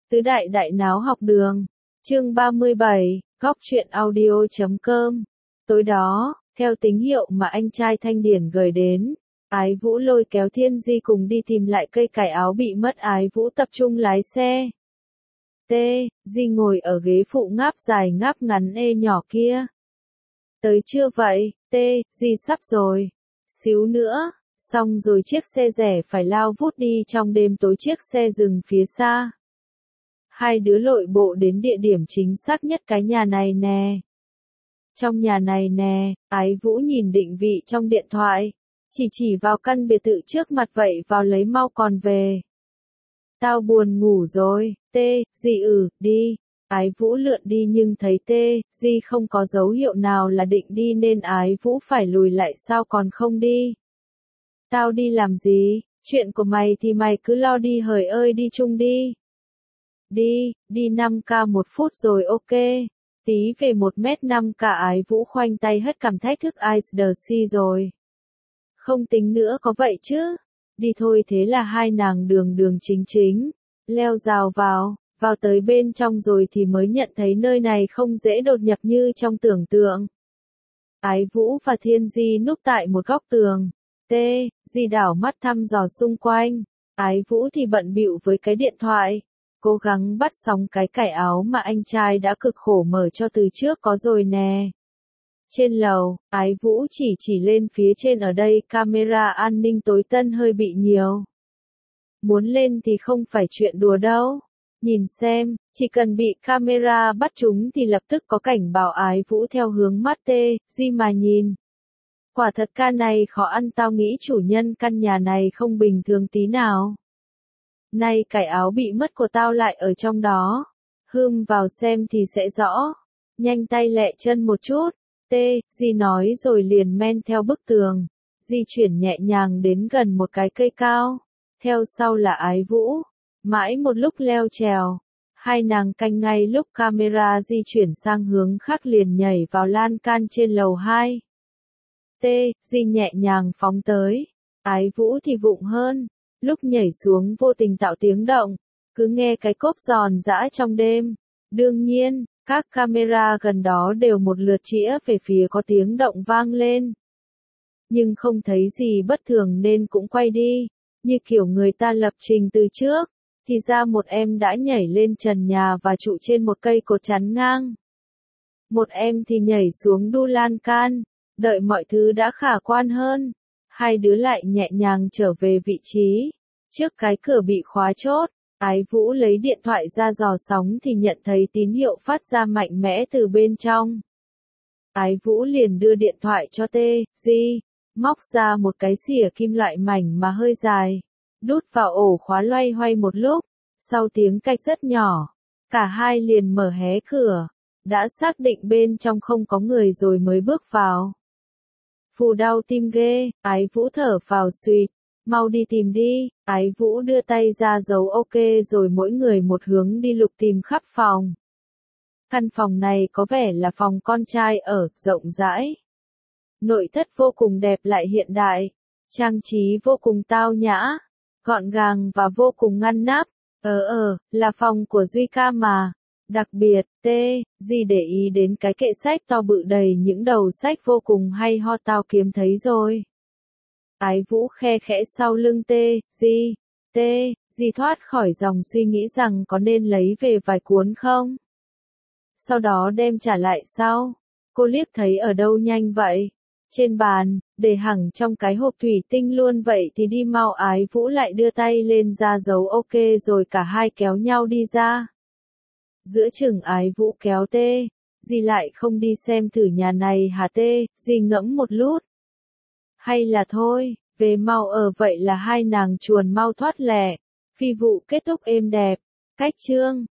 Tứ đại đại náo học đường. Chương 37, góc truyện audio.com. Tối đó, theo tín hiệu mà anh trai Thanh Điển gửi đến, Ái Vũ lôi kéo Thiên Di cùng đi tìm lại cây cải áo bị mất. Ái Vũ tập trung lái xe. Di ngồi ở ghế phụ ngáp dài ngáp ngắn nhỏ kia. Tới chưa vậy? Di sắp rồi. Xíu nữa. Xong rồi chiếc xe rẻ phải lao vút đi trong đêm tối. Chiếc xe dừng phía xa. Hai đứa lội bộ đến địa điểm chính xác nhất, cái nhà này nè. Trong nhà này nè, Ái Vũ nhìn định vị trong điện thoại. Chỉ vào căn biệt thự trước mặt, vậy vào lấy mau còn về. Tao buồn ngủ rồi. Di đi. Ái Vũ lượn đi nhưng thấy Di không có dấu hiệu nào là định đi nên Ái Vũ phải lùi lại. Sao còn không đi? Tao đi làm gì? Chuyện của mày thì mày cứ lo đi hời ơi, đi chung đi. Đi 5k 1 phút rồi ok. Tí về 1m5k. Ái Vũ khoanh tay hất cằm thách thức Ice the Sea rồi. Không tính nữa có vậy chứ. Đi thôi. Thế là hai nàng đường chính leo rào vào tới bên trong rồi thì mới nhận thấy nơi này không dễ đột nhập như trong tưởng tượng. Ái Vũ và Thiên Di núp tại một góc tường. Di đảo mắt thăm dò xung quanh. Ái Vũ thì bận bịu với cái điện thoại, cố gắng bắt sóng cái cải áo mà anh trai đã cực khổ mở cho từ trước có rồi nè. Trên lầu, Ái Vũ chỉ lên phía trên. Ở đây camera an ninh tối tân hơi bị nhiều. Muốn lên thì không phải chuyện đùa đâu. Nhìn xem, chỉ cần bị camera bắt chúng thì lập tức có cảnh báo. Ái Vũ theo hướng mắt Di mà nhìn. Quả thật ca này khó ăn, tao nghĩ chủ nhân căn nhà này không bình thường tí nào. Này cải áo bị mất của tao lại ở trong đó. Vào xem thì sẽ rõ. Nhanh tay lẹ chân một chút. Di nói rồi liền men theo bức tường. Di chuyển nhẹ nhàng đến gần một cái cây cao. Theo sau là Ái Vũ. Mãi một lúc leo trèo. Hai nàng canh ngay lúc camera di chuyển sang hướng khác liền nhảy vào lan can trên lầu 2. Di nhẹ nhàng phóng tới. Ái Vũ thì vụng hơn. Lúc nhảy xuống vô tình tạo tiếng động. Cứ nghe cái cốp giòn giã trong đêm. Đương nhiên, các camera gần đó đều một lượt chĩa về phía có tiếng động vang lên. Nhưng không thấy gì bất thường nên cũng quay đi. Như kiểu người ta lập trình từ trước. Thì ra một em đã nhảy lên trần nhà và trụ trên một cây cột chắn ngang. Một em thì nhảy xuống đu lan can. Đợi mọi thứ đã khả quan hơn, hai đứa lại nhẹ nhàng trở về vị trí. Trước cái cửa bị khóa chốt, Ái Vũ lấy điện thoại ra dò sóng thì nhận thấy tín hiệu phát ra mạnh mẽ từ bên trong. Ái Vũ liền đưa điện thoại cho Di, móc ra một cái xìa kim loại mảnh mà hơi dài, đút vào ổ khóa loay hoay một lúc, sau tiếng cạch rất nhỏ, cả hai liền mở hé cửa, đã xác định bên trong không có người rồi mới bước vào. Phù đau tim ghê, Ái Vũ thở phào suỵt, mau đi tìm đi. Ái Vũ đưa tay ra dấu ok rồi mỗi người một hướng đi lục tìm khắp phòng. Căn phòng này có vẻ là phòng con trai ở, rộng rãi. Nội thất vô cùng đẹp lại hiện đại, trang trí vô cùng tao nhã, gọn gàng và vô cùng ngăn nắp. Là phòng của Duy ca mà. Đặc biệt, Di để ý đến cái kệ sách to bự đầy những đầu sách vô cùng hay ho, tao kiếm thấy rồi. Ái Vũ khe khẽ sau lưng Di thoát khỏi dòng suy nghĩ rằng có nên lấy về vài cuốn không? Sau đó đem trả lại sau. Cô liếc thấy ở đâu nhanh vậy? Trên bàn, để hẳn trong cái hộp thủy tinh luôn vậy thì đi mau. Ái Vũ lại đưa tay lên ra dấu ok rồi cả hai kéo nhau đi ra. Giữa chừng Ái Vũ kéo Di lại không đi xem thử nhà này hả Di ngẫm một lút. Hay là thôi, về mau vậy là hai nàng chuồn mau thoát lẻ. Phi vụ kết thúc êm đẹp. Cách chương.